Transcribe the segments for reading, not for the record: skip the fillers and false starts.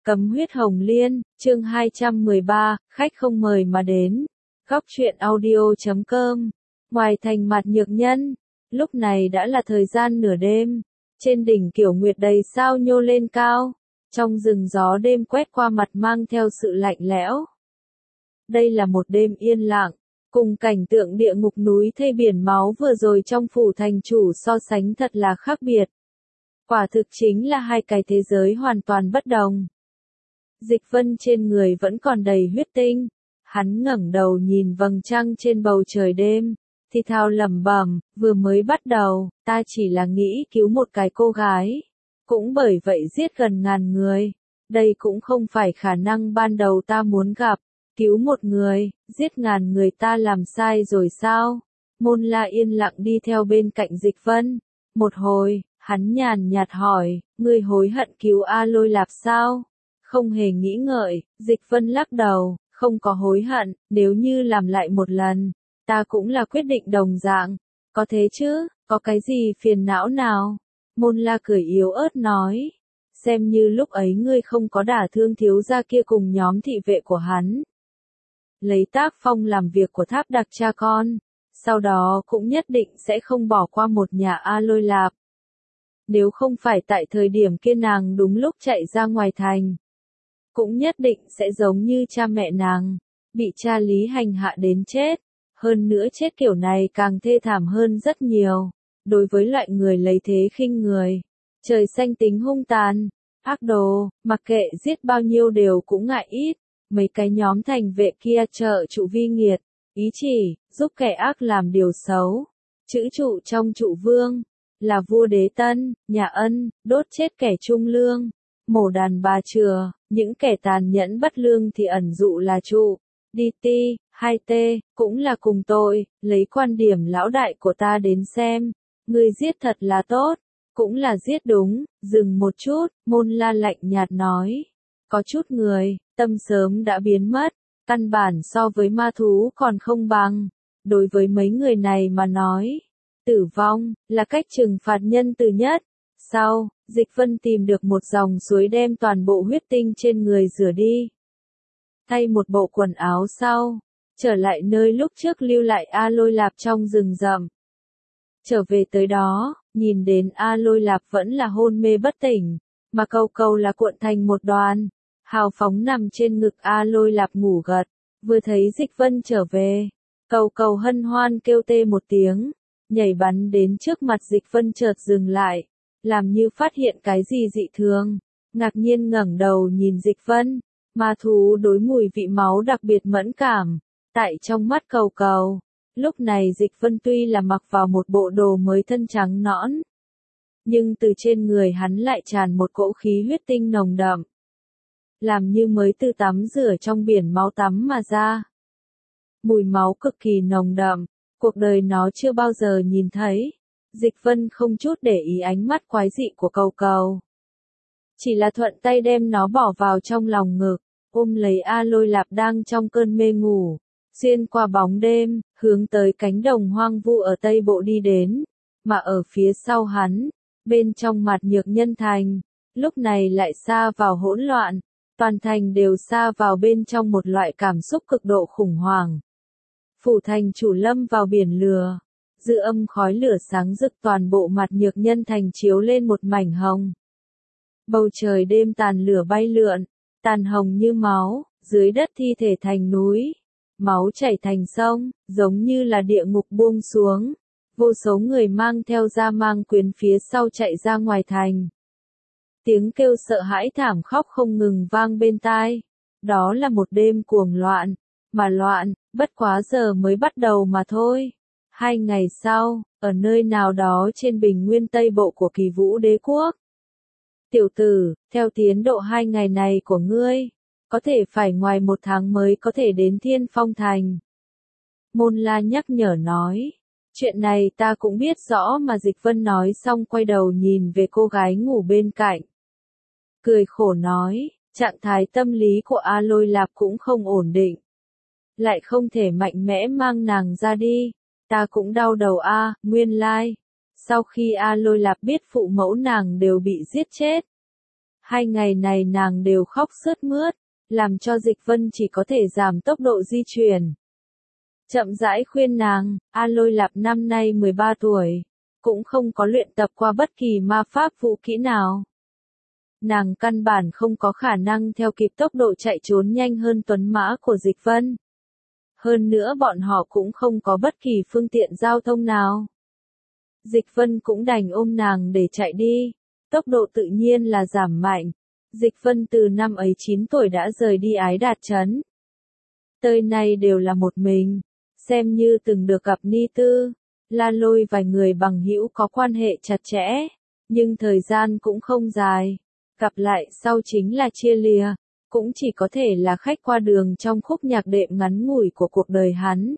Cấm huyết hồng liên, chương 213, khách không mời mà đến. Góc truyện audio.com. Ngoài thành Mạt Nhược Nhân, lúc này đã là thời gian nửa đêm. Trên đỉnh Kiểu Nguyệt đầy sao nhô lên cao. Trong rừng gió đêm quét qua mặt mang theo sự lạnh lẽo. Đây là một đêm yên lặng, cùng cảnh tượng địa ngục núi thây biển máu vừa rồi trong phủ thành chủ so sánh thật là khác biệt. Quả thực chính là hai cái thế giới hoàn toàn bất đồng. Dịch Vân trên người vẫn còn đầy huyết tinh, hắn ngẩng đầu nhìn vầng trăng trên bầu trời đêm, thì thào lẩm bẩm, vừa mới bắt đầu, ta chỉ là nghĩ cứu một cái cô gái, cũng bởi vậy giết gần ngàn người, đây cũng không phải khả năng ban đầu ta muốn gặp, cứu một người, giết ngàn người ta làm sai rồi sao? Môn La yên lặng đi theo bên cạnh Dịch Vân, một hồi, hắn nhàn nhạt hỏi, ngươi hối hận cứu A Lôi Lạp sao? Không hề nghĩ ngợi, Dịch Vân lắc đầu, không có hối hận, nếu như làm lại một lần, ta cũng là quyết định đồng dạng, có thế chứ, có cái gì phiền não nào? Môn La cười yếu ớt nói, xem như lúc ấy ngươi không có đả thương thiếu gia kia cùng nhóm thị vệ của hắn. Lấy tác phong làm việc của Tháp Đặc cha con, sau đó cũng nhất định sẽ không bỏ qua một nhà A Lôi Lạp. Nếu không phải tại thời điểm kia nàng đúng lúc chạy ra ngoài thành, cũng nhất định sẽ giống như cha mẹ nàng, bị cha Lý hành hạ đến chết. Hơn nữa chết kiểu này càng thê thảm hơn rất nhiều. Đối với loại người lấy thế khinh người, trời xanh tính hung tàn, ác đồ, mặc kệ giết bao nhiêu đều cũng ngại ít. Mấy cái nhóm thành vệ kia trợ trụ vi nghiệt, ý chỉ, giúp kẻ ác làm điều xấu. Chữ trụ trong trụ vương, là vua đế tân, nhà Ân, đốt chết kẻ trung lương, mổ đàn bà chừa, những kẻ tàn nhẫn bất lương thì ẩn dụ là trụ. Đi ti, 2T, cũng là cùng tội, lấy quan điểm lão đại của ta đến xem, ngươi giết thật là tốt, cũng là giết đúng, dừng một chút, Môn La lạnh nhạt nói. Có chút người, tâm sớm đã biến mất, căn bản so với ma thú còn không bằng. Đối với mấy người này mà nói, tử vong là cách trừng phạt nhân từ nhất. Sau, Dịch Vân tìm được một dòng suối đem toàn bộ huyết tinh trên người rửa đi. Thay một bộ quần áo sau, trở lại nơi lúc trước lưu lại A Lôi Lạp trong rừng rậm. Trở về tới đó, nhìn đến A Lôi Lạp vẫn là hôn mê bất tỉnh, mà Cầu Cầu là cuộn thành một đoàn, hào phóng nằm trên ngực A Lôi Lạp ngủ gật. Vừa thấy Dịch Vân trở về, Cầu Cầu hân hoan kêu tê một tiếng, nhảy bắn đến trước mặt Dịch Vân chợt dừng lại, làm như phát hiện cái gì dị thường, ngạc nhiên ngẩng đầu nhìn Dịch Vân. Ma thú đối mùi vị máu đặc biệt mẫn cảm, tại trong mắt Cầu Cầu. Lúc này Dịch Vân tuy là mặc vào một bộ đồ mới thân trắng nõn, nhưng từ trên người hắn lại tràn một cỗ khí huyết tinh nồng đậm, làm như mới từ tắm rửa trong biển máu tắm mà ra. Mùi máu cực kỳ nồng đậm, cuộc đời nó chưa bao giờ nhìn thấy. Dịch Vân không chút để ý ánh mắt quái dị của Cầu Cầu, chỉ là thuận tay đem nó bỏ vào trong lòng ngực, ôm lấy A Lôi Lạp đang trong cơn mê ngủ, xuyên qua bóng đêm, hướng tới cánh đồng hoang vu ở Tây Bộ đi đến, mà ở phía sau hắn, bên trong Mạt Nhược Nhân thành, lúc này lại sa vào hỗn loạn, toàn thành đều sa vào bên trong một loại cảm xúc cực độ khủng hoảng. Phủ thành chủ lâm vào biển lửa, dư âm khói lửa sáng rực toàn bộ Mạt Nhược Nhân thành chiếu lên một mảnh hồng. Bầu trời đêm tàn lửa bay lượn, tàn hồng như máu, dưới đất thi thể thành núi, máu chảy thành sông, giống như là địa ngục buông xuống. Vô số người mang theo gia mang quyến phía sau chạy ra ngoài thành. Tiếng kêu sợ hãi thảm khóc không ngừng vang bên tai. Đó là một đêm cuồng loạn, mà loạn, bất quá giờ mới bắt đầu mà thôi. 2 ngày sau, ở nơi nào đó trên bình nguyên Tây Bộ của Kỳ Vũ Đế Quốc. Tiểu tử, theo tiến độ 2 ngày này của ngươi, có thể phải ngoài 1 tháng mới có thể đến Thiên Phong Thành. Môn La nhắc nhở nói, chuyện này ta cũng biết rõ mà. Dịch Vân nói xong quay đầu nhìn về cô gái ngủ bên cạnh. Cười khổ nói, trạng thái tâm lý của A Lôi Lạp cũng không ổn định. Lại không thể mạnh mẽ mang nàng ra đi, ta cũng đau đầu a, nguyên lai. Sau khi A Lôi Lạp biết phụ mẫu nàng đều bị giết chết, 2 ngày này nàng đều khóc sướt mướt, làm cho Dịch Vân chỉ có thể giảm tốc độ di chuyển. Chậm rãi khuyên nàng, A Lôi Lạp năm nay 13 tuổi, cũng không có luyện tập qua bất kỳ ma pháp vũ kỹ nào. Nàng căn bản không có khả năng theo kịp tốc độ chạy trốn nhanh hơn tuấn mã của Dịch Vân. Hơn nữa bọn họ cũng không có bất kỳ phương tiện giao thông nào. Dịch Vân cũng đành ôm nàng để chạy đi, tốc độ tự nhiên là giảm mạnh. Dịch Vân từ năm ấy 9 tuổi đã rời đi Ái Đạt Trấn. Tới nay đều là một mình, xem như từng được gặp Ni Tư, La Lôi vài người bằng hữu có quan hệ chặt chẽ, nhưng thời gian cũng không dài. Gặp lại sau chính là chia lìa, cũng chỉ có thể là khách qua đường trong khúc nhạc đệm ngắn ngủi của cuộc đời hắn.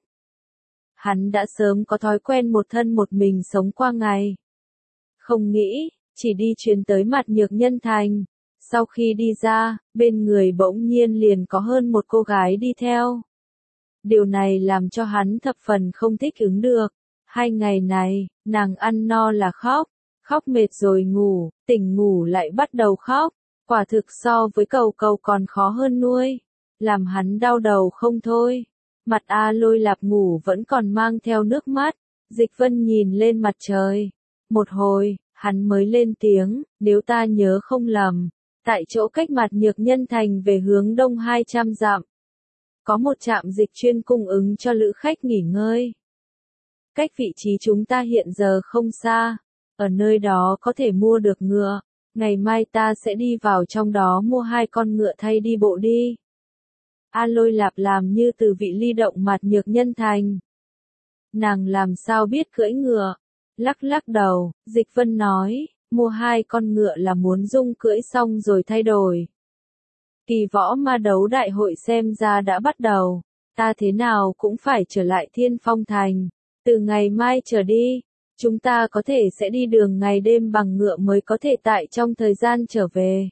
Hắn đã sớm có thói quen một thân một mình sống qua ngày. Không nghĩ, chỉ đi chuyến tới Mặt Nhược Nhân Thành. Sau khi đi ra, bên người bỗng nhiên liền có hơn một cô gái đi theo. Điều này làm cho hắn thập phần không thích ứng được. 2 ngày này, nàng ăn no là khóc, khóc mệt rồi ngủ, tỉnh ngủ lại bắt đầu khóc. Quả thực so với cầu cầu còn khó hơn nuôi, làm hắn đau đầu không thôi. Mặt A Lôi Lạp ngủ vẫn còn mang theo nước mắt, Dịch Vân nhìn lên mặt trời. Một hồi, hắn mới lên tiếng, nếu ta nhớ không lầm, tại chỗ cách Mặt Nhược Nhân Thành về hướng đông 200 dặm. Có một trạm dịch chuyên cung ứng cho lữ khách nghỉ ngơi. Cách vị trí chúng ta hiện giờ không xa, ở nơi đó có thể mua được ngựa. Ngày mai ta sẽ đi vào trong đó mua 2 con ngựa thay đi bộ đi. A Lôi Lạp làm như từ vị ly động Mặt Nhược Nhân Thành. Nàng làm sao biết cưỡi ngựa? Lắc lắc đầu, Dịch Vân nói, mua 2 con ngựa là muốn dung cưỡi xong rồi thay đổi. Kỳ võ ma đấu đại hội xem ra đã bắt đầu, ta thế nào cũng phải trở lại Thiên Phong Thành. Từ ngày mai trở đi, chúng ta có thể sẽ đi đường ngày đêm bằng ngựa mới có thể tại trong thời gian trở về.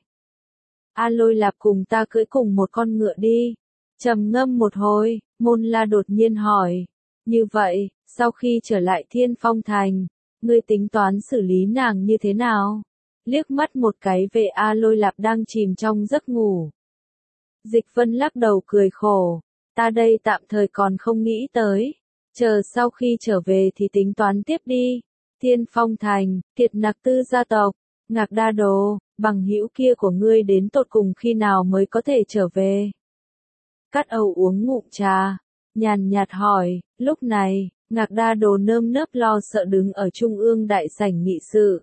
A Lôi Lạp cùng ta cưỡi cùng một con ngựa đi. Trầm ngâm một hồi, Môn La đột nhiên hỏi. Như vậy, sau khi trở lại Thiên Phong Thành, ngươi tính toán xử lý nàng như thế nào? Liếc mắt một cái về A Lôi Lạp đang chìm trong giấc ngủ. Dịch Vân lắc đầu cười khổ. Ta đây tạm thời còn không nghĩ tới. Chờ sau khi trở về thì tính toán tiếp đi. Thiên Phong Thành, Kiệt Nặc Tư gia tộc, Ngạc Đa Đồ, bằng hữu kia của ngươi đến tột cùng khi nào mới có thể trở về? Cát Âu uống ngụm trà, nhàn nhạt hỏi. Lúc này, Ngạc Đa Đồ nơm nớp lo sợ đứng ở trung ương đại sảnh nghị sự.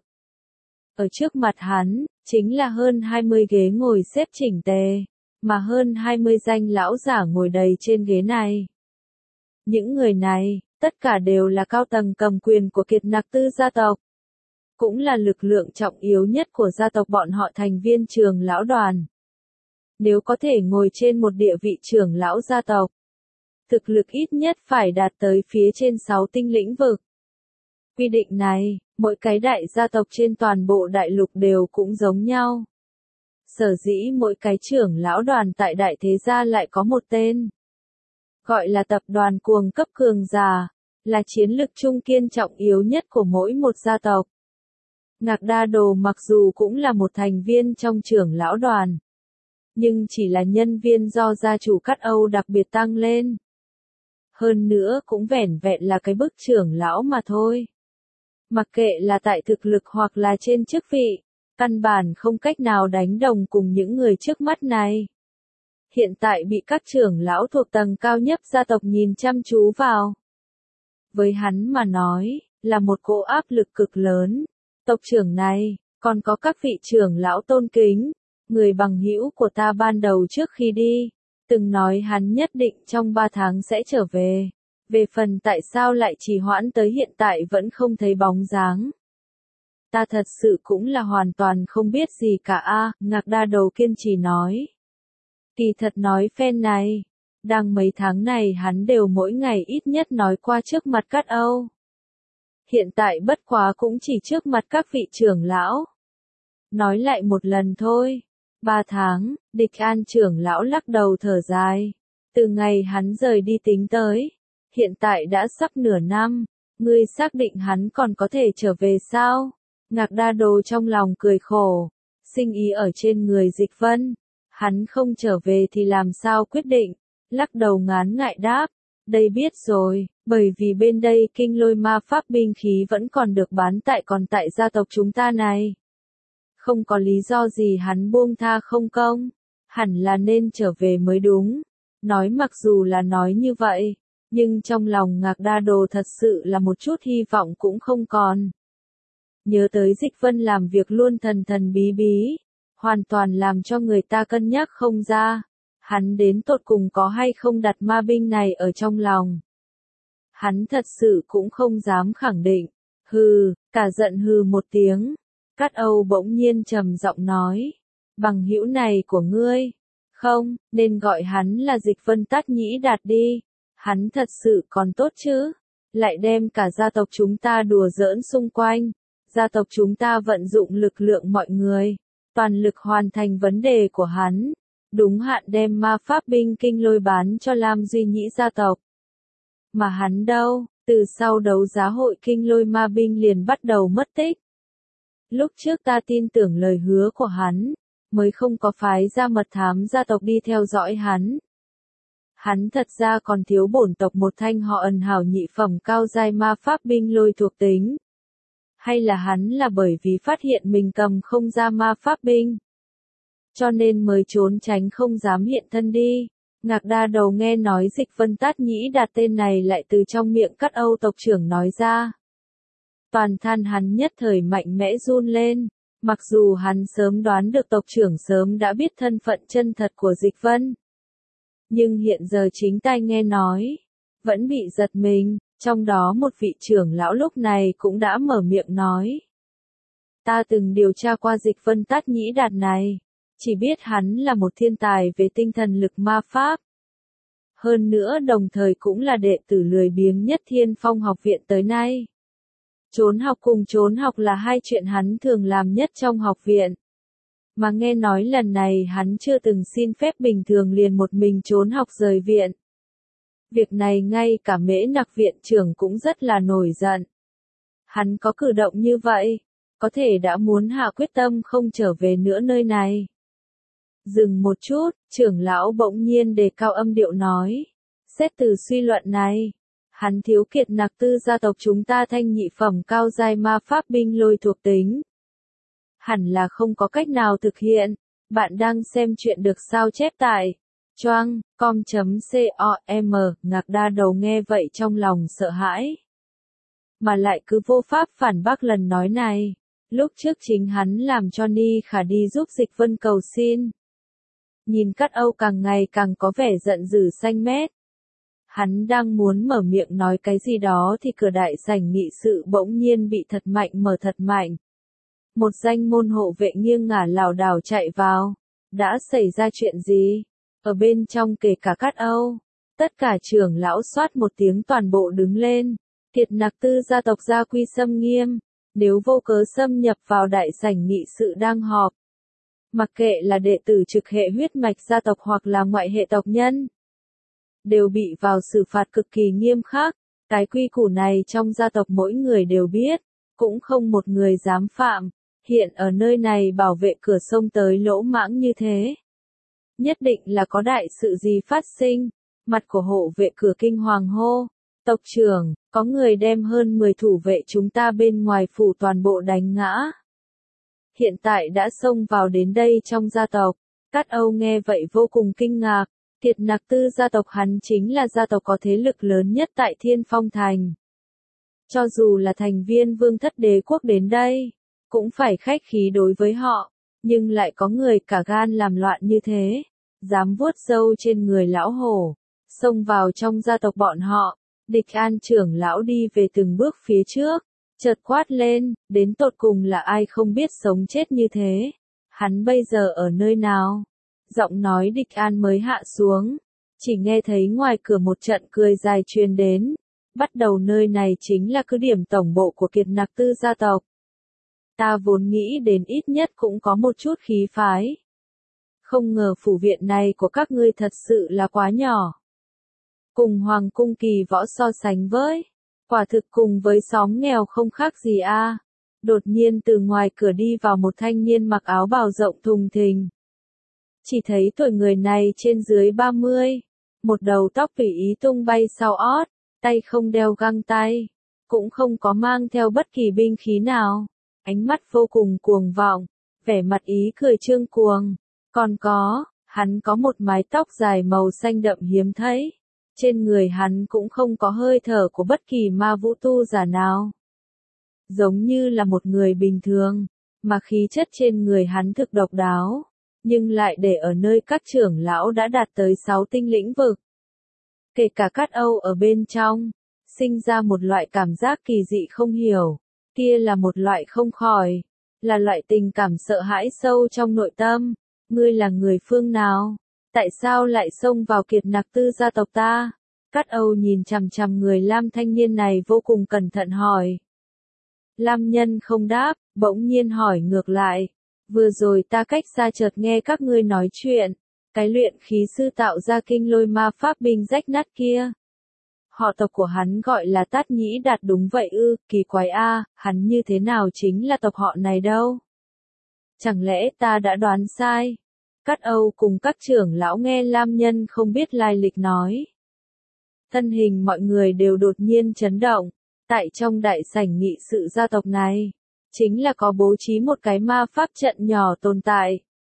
Ở trước mặt hắn, chính là hơn 20 ghế ngồi xếp chỉnh tề, mà hơn 20 danh lão giả ngồi đầy trên ghế này. Những người này, tất cả đều là cao tầng cầm quyền của Kiệt Nặc Tư gia tộc. Cũng là lực lượng trọng yếu nhất của gia tộc bọn họ, thành viên trưởng lão đoàn. Nếu có thể ngồi trên một địa vị trưởng lão gia tộc, thực lực ít nhất phải đạt tới phía trên 6 tinh lĩnh vực. Quy định này, mỗi cái đại gia tộc trên toàn bộ đại lục đều cũng giống nhau. Sở dĩ mỗi cái trưởng lão đoàn tại đại thế gia lại có một tên. Gọi là tập đoàn cuồng cấp cường giả, là chiến lực trung kiên trọng yếu nhất của mỗi một gia tộc. Ngạc Đa Đồ mặc dù cũng là một thành viên trong trưởng lão đoàn, nhưng chỉ là nhân viên do gia chủ Cát Âu đặc biệt tăng lên. Hơn nữa cũng vẻn vẹn là cái bức trưởng lão mà thôi. Mặc kệ là tại thực lực hoặc là trên chức vị, căn bản không cách nào đánh đồng cùng những người trước mắt này. Hiện tại bị các trưởng lão thuộc tầng cao nhất gia tộc nhìn chăm chú vào. Với hắn mà nói, là một cỗ áp lực cực lớn. Tộc trưởng này, còn có các vị trưởng lão tôn kính, người bằng hữu của ta ban đầu trước khi đi, từng nói hắn nhất định trong 3 tháng sẽ trở về. Về phần tại sao lại trì hoãn tới hiện tại vẫn không thấy bóng dáng. Ta thật sự cũng là hoàn toàn không biết gì cả a. Ngạc Đa Đồ kiên trì nói. Kỳ thật nói phen này, đang mấy tháng này hắn đều mỗi ngày ít nhất nói qua trước mặt Cát Âu. Hiện tại bất quá cũng chỉ trước mặt các vị trưởng lão. Nói lại một lần thôi. 3 tháng, Địch An trưởng lão lắc đầu thở dài. Từ ngày hắn rời đi tính tới, hiện tại đã sắp nửa năm, ngươi xác định hắn còn có thể trở về sao? Ngạc Đa Đồ trong lòng cười khổ. sinh ý ở trên người Dịch Vân. Hắn không trở về thì làm sao quyết định, lắc đầu ngán ngại đáp, đây biết rồi, bởi vì bên đây kinh lôi ma pháp binh khí vẫn còn được bán còn tại gia tộc chúng ta này. Không có lý do gì hắn buông tha không công, hẳn là nên trở về mới đúng. Nói mặc dù là nói như vậy, nhưng trong lòng Ngạc Đa Đồ thật sự là một chút hy vọng cũng không còn. Nhớ tới Dịch Vân làm việc luôn thần thần bí bí, hoàn toàn làm cho người ta cân nhắc không ra, hắn đến tột cùng có hay không đặt ma binh này ở trong lòng. Hắn thật sự cũng không dám khẳng định, hừ, cả giận hừ một tiếng, Cát Âu bỗng nhiên trầm giọng nói, bằng hữu này của ngươi, không, nên gọi hắn là Dịch Vân Tát Nhĩ Đạt đi, hắn thật sự còn tốt chứ, lại đem cả gia tộc chúng ta đùa giỡn xung quanh, gia tộc chúng ta vận dụng lực lượng mọi người, toàn lực hoàn thành vấn đề của hắn, đúng hạn đem ma pháp binh kinh lôi bán cho Lam Duy Nhĩ gia tộc. Mà hắn đâu, từ sau đấu giá hội kinh lôi ma binh liền bắt đầu mất tích. Lúc trước ta tin tưởng lời hứa của hắn, mới không có phái ra mật thám gia tộc đi theo dõi hắn. Hắn thật ra còn thiếu bổn tộc một thanh họ ẩn hảo nhị phẩm cao giai ma pháp binh lôi thuộc tính. Hay là hắn là bởi vì phát hiện mình cầm không ra ma pháp binh, cho nên mới trốn tránh không dám hiện thân đi. Ngạc Đa Đầu nghe nói Dịch Vân Tát Nhĩ Đạt tên này lại từ trong miệng Cát Âu tộc trưởng nói ra. Toàn thân hắn nhất thời mạnh mẽ run lên, mặc dù hắn sớm đoán được tộc trưởng sớm đã biết thân phận chân thật của Dịch Vân. Nhưng hiện giờ chính tai nghe nói, vẫn bị giật mình, trong đó một vị trưởng lão lúc này cũng đã mở miệng nói. Ta từng điều tra qua Dịch Vân Tát Nhĩ Đạt này, chỉ biết hắn là một thiên tài về tinh thần lực ma pháp. Hơn nữa đồng thời cũng là đệ tử lười biếng nhất Thiên Phong học viện tới nay. Trốn học cùng trốn học là hai chuyện hắn thường làm nhất trong học viện. Mà nghe nói lần này hắn chưa từng xin phép bình thường liền một mình trốn học rời viện. Việc này ngay cả Mễ Nặc viện trưởng cũng rất là nổi giận. Hắn có cử động như vậy, có thể đã muốn hạ quyết tâm không trở về nữa nơi này. Dừng một chút, trưởng lão bỗng nhiên đề cao âm điệu nói. Xét từ suy luận này, hắn thiếu kiệt Nặc Tư gia tộc chúng ta thanh nhị phẩm cao giai ma pháp binh lôi thuộc tính. Hẳn là không có cách nào thực hiện. Bạn đang xem chuyện được sao chép tại choang.com.com. Ngạc Đa Đầu nghe vậy trong lòng sợ hãi. Mà lại cứ vô pháp phản bác lần nói này. Lúc trước chính hắn làm cho Ni Khả đi giúp Dịch Vân cầu xin. Nhìn Cát Âu càng ngày càng có vẻ giận dữ xanh mét. Hắn đang muốn mở miệng nói cái gì đó thì cửa đại sảnh nghị sự bỗng nhiên bị thật mạnh mở thật mạnh. Một danh môn hộ vệ nghiêng ngả lảo đảo chạy vào. Đã xảy ra chuyện gì? Ở bên trong kể cả Cát Âu. Tất cả trưởng lão xoát một tiếng toàn bộ đứng lên. Kiệt Nặc Tư gia tộc gia quy xâm nghiêm. Nếu vô cớ xâm nhập vào đại sảnh nghị sự đang họp. Mặc kệ là đệ tử trực hệ huyết mạch gia tộc hoặc là ngoại hệ tộc nhân. Đều bị vào xử phạt cực kỳ nghiêm khắc. Cái quy củ này trong gia tộc mỗi người đều biết. Cũng không một người dám phạm. Hiện ở nơi này bảo vệ cửa sông tới lỗ mãng như thế. Nhất định là có đại sự gì phát sinh. Mặt của hộ vệ cửa kinh hoàng hô. Tộc trưởng, có người đem hơn 10 thủ vệ chúng ta bên ngoài phủ toàn bộ đánh ngã. Hiện tại đã xông vào đến đây trong gia tộc. Cát Âu nghe vậy vô cùng kinh ngạc. Kiệt Nặc Tư gia tộc hắn chính là gia tộc có thế lực lớn nhất tại Thiên Phong Thành. Cho dù là thành viên Vương Thất Đế Quốc đến đây, cũng phải khách khí đối với họ, nhưng lại có người cả gan làm loạn như thế, dám vuốt râu trên người lão hổ, xông vào trong gia tộc bọn họ. Địch An trưởng lão đi về từng bước phía trước, chợt quát lên, đến tột cùng là ai không biết sống chết như thế, hắn bây giờ ở nơi nào? Giọng nói Địch An mới hạ xuống, chỉ nghe thấy ngoài cửa một trận cười dài truyền đến. Bắt đầu nơi này chính là cứ điểm tổng bộ của Kiệt Nặc Tư gia tộc. Ta vốn nghĩ đến ít nhất cũng có một chút khí phái. Không ngờ phủ viện này của các ngươi thật sự là quá nhỏ. Cùng Hoàng cung Kỳ Võ so sánh với, quả thực cùng với xóm nghèo không khác gì a. Đột nhiên từ ngoài cửa đi vào một thanh niên mặc áo bào rộng thùng thình. Chỉ thấy tuổi người này trên dưới 30, một đầu tóc tùy ý tung bay sau ót, tay không đeo găng tay, cũng không có mang theo bất kỳ binh khí nào, ánh mắt vô cùng cuồng vọng, vẻ mặt ý cười trương cuồng, còn hắn có một mái tóc dài màu xanh đậm hiếm thấy, trên người hắn cũng không có hơi thở của bất kỳ ma vũ tu giả nào. Giống như là một người bình thường, mà khí chất trên người hắn thực độc đáo, nhưng lại để ở nơi các trưởng lão đã đạt tới 6 tinh lĩnh vực. Kể cả Cát Âu ở bên trong, sinh ra một loại cảm giác kỳ dị không hiểu, kia là một loại không khỏi, là loại tình cảm sợ hãi sâu trong nội tâm. Ngươi là người phương nào? Tại sao lại xông vào Kiệt Nặc Tư gia tộc ta? Cát Âu nhìn chằm chằm người Lam thanh niên này vô cùng cẩn thận hỏi. Lam nhân không đáp, bỗng nhiên hỏi ngược lại. Vừa rồi ta cách xa chợt nghe các ngươi nói chuyện, cái luyện khí sư tạo ra kinh lôi ma pháp binh rách nát kia. Họ tộc của hắn gọi là Tát Nhĩ Đạt đúng vậy ư, kỳ quái a, hắn như thế nào chính là tộc họ này đâu? Chẳng lẽ ta đã đoán sai? Cát Âu cùng các trưởng lão nghe Lam nhân không biết lai lịch nói. Thân hình mọi người đều đột nhiên chấn động, tại trong đại sảnh nghị sự gia tộc này, chính là có bố trí một cái ma pháp trận nhỏ tồn tại.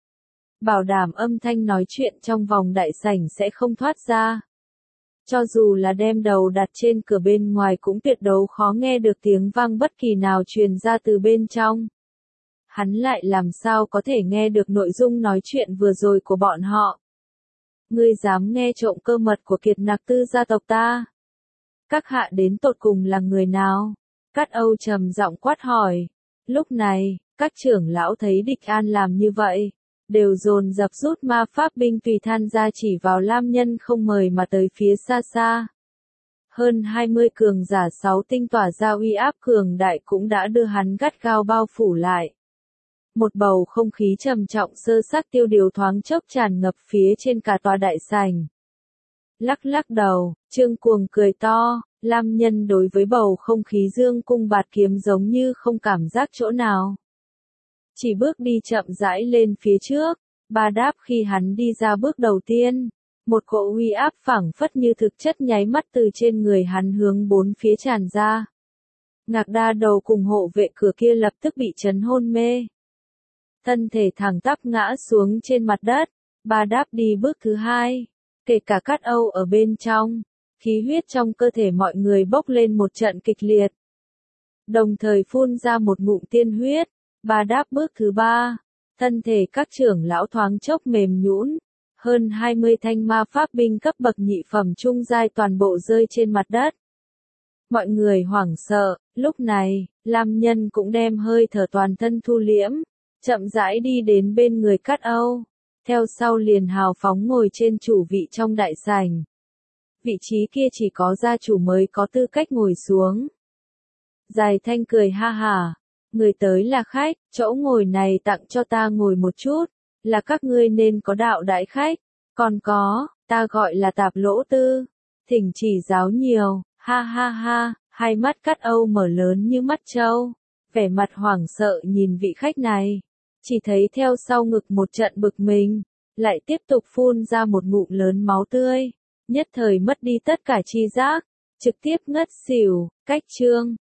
Bảo đảm âm thanh nói chuyện trong vòng đại sảnh sẽ không thoát ra. Cho dù là đem đầu đặt trên cửa bên ngoài cũng tuyệt đối khó nghe được tiếng vang bất kỳ nào truyền ra từ bên trong. Hắn lại làm sao có thể nghe được nội dung nói chuyện vừa rồi của bọn họ. Ngươi dám nghe trộm cơ mật của Kiệt Nặc Tư gia tộc ta? Các hạ đến tột cùng là người nào? Cát Âu trầm giọng quát hỏi. Lúc này, các trưởng lão thấy Địch An làm như vậy, đều dồn dập rút ma pháp binh tùy than ra chỉ vào Lam nhân không mời mà tới phía xa xa. Hơn 20 cường giả 6 tinh tỏa ra uy áp cường đại cũng đã đưa hắn gắt gao bao phủ lại. Một bầu không khí trầm trọng sơ xác tiêu điều thoáng chốc tràn ngập phía trên cả tòa đại sảnh. Lắc lắc đầu, Trương Cuồng cười to, Lam nhân đối với bầu không khí dương cung bạt kiếm giống như không cảm giác chỗ nào. Chỉ bước đi chậm rãi lên phía trước, Ba Đáp khi hắn đi ra bước đầu tiên, một cỗ uy áp phảng phất như thực chất nháy mắt từ trên người hắn hướng bốn phía tràn ra. Ngạc Đa Đầu cùng hộ vệ cửa kia lập tức bị chấn hôn mê. Thân thể thẳng tắp ngã xuống trên mặt đất, Ba Đáp đi bước thứ hai, kể cả Cát Âu ở bên trong, khí huyết trong cơ thể mọi người bốc lên một trận kịch liệt. Đồng thời phun ra một ngụm tiên huyết, Ba Đáp bước thứ ba, thân thể các trưởng lão thoáng chốc mềm nhũn, hơn 20 thanh ma pháp binh cấp bậc nhị phẩm trung giai toàn bộ rơi trên mặt đất. Mọi người hoảng sợ, lúc này, Lam nhân cũng đem hơi thở toàn thân thu liễm, chậm rãi đi đến bên người Cát Âu, theo sau liền hào phóng ngồi trên chủ vị trong đại sảnh. Vị trí kia chỉ có gia chủ mới có tư cách ngồi xuống. Dài Thanh cười ha hả, người tới là khách, chỗ ngồi này tặng cho ta ngồi một chút, là các ngươi nên có đạo đãi khách, còn có, ta gọi là Tạp Lỗ Tư, thỉnh chỉ giáo nhiều, ha ha ha, hai mắt Cát Âu mở lớn như mắt trâu, vẻ mặt hoảng sợ nhìn vị khách này, chỉ thấy theo sau ngực một trận bực mình, lại tiếp tục phun ra một ngụm lớn máu tươi, nhất thời mất đi tất cả tri giác, trực tiếp ngất xỉu, cách chương.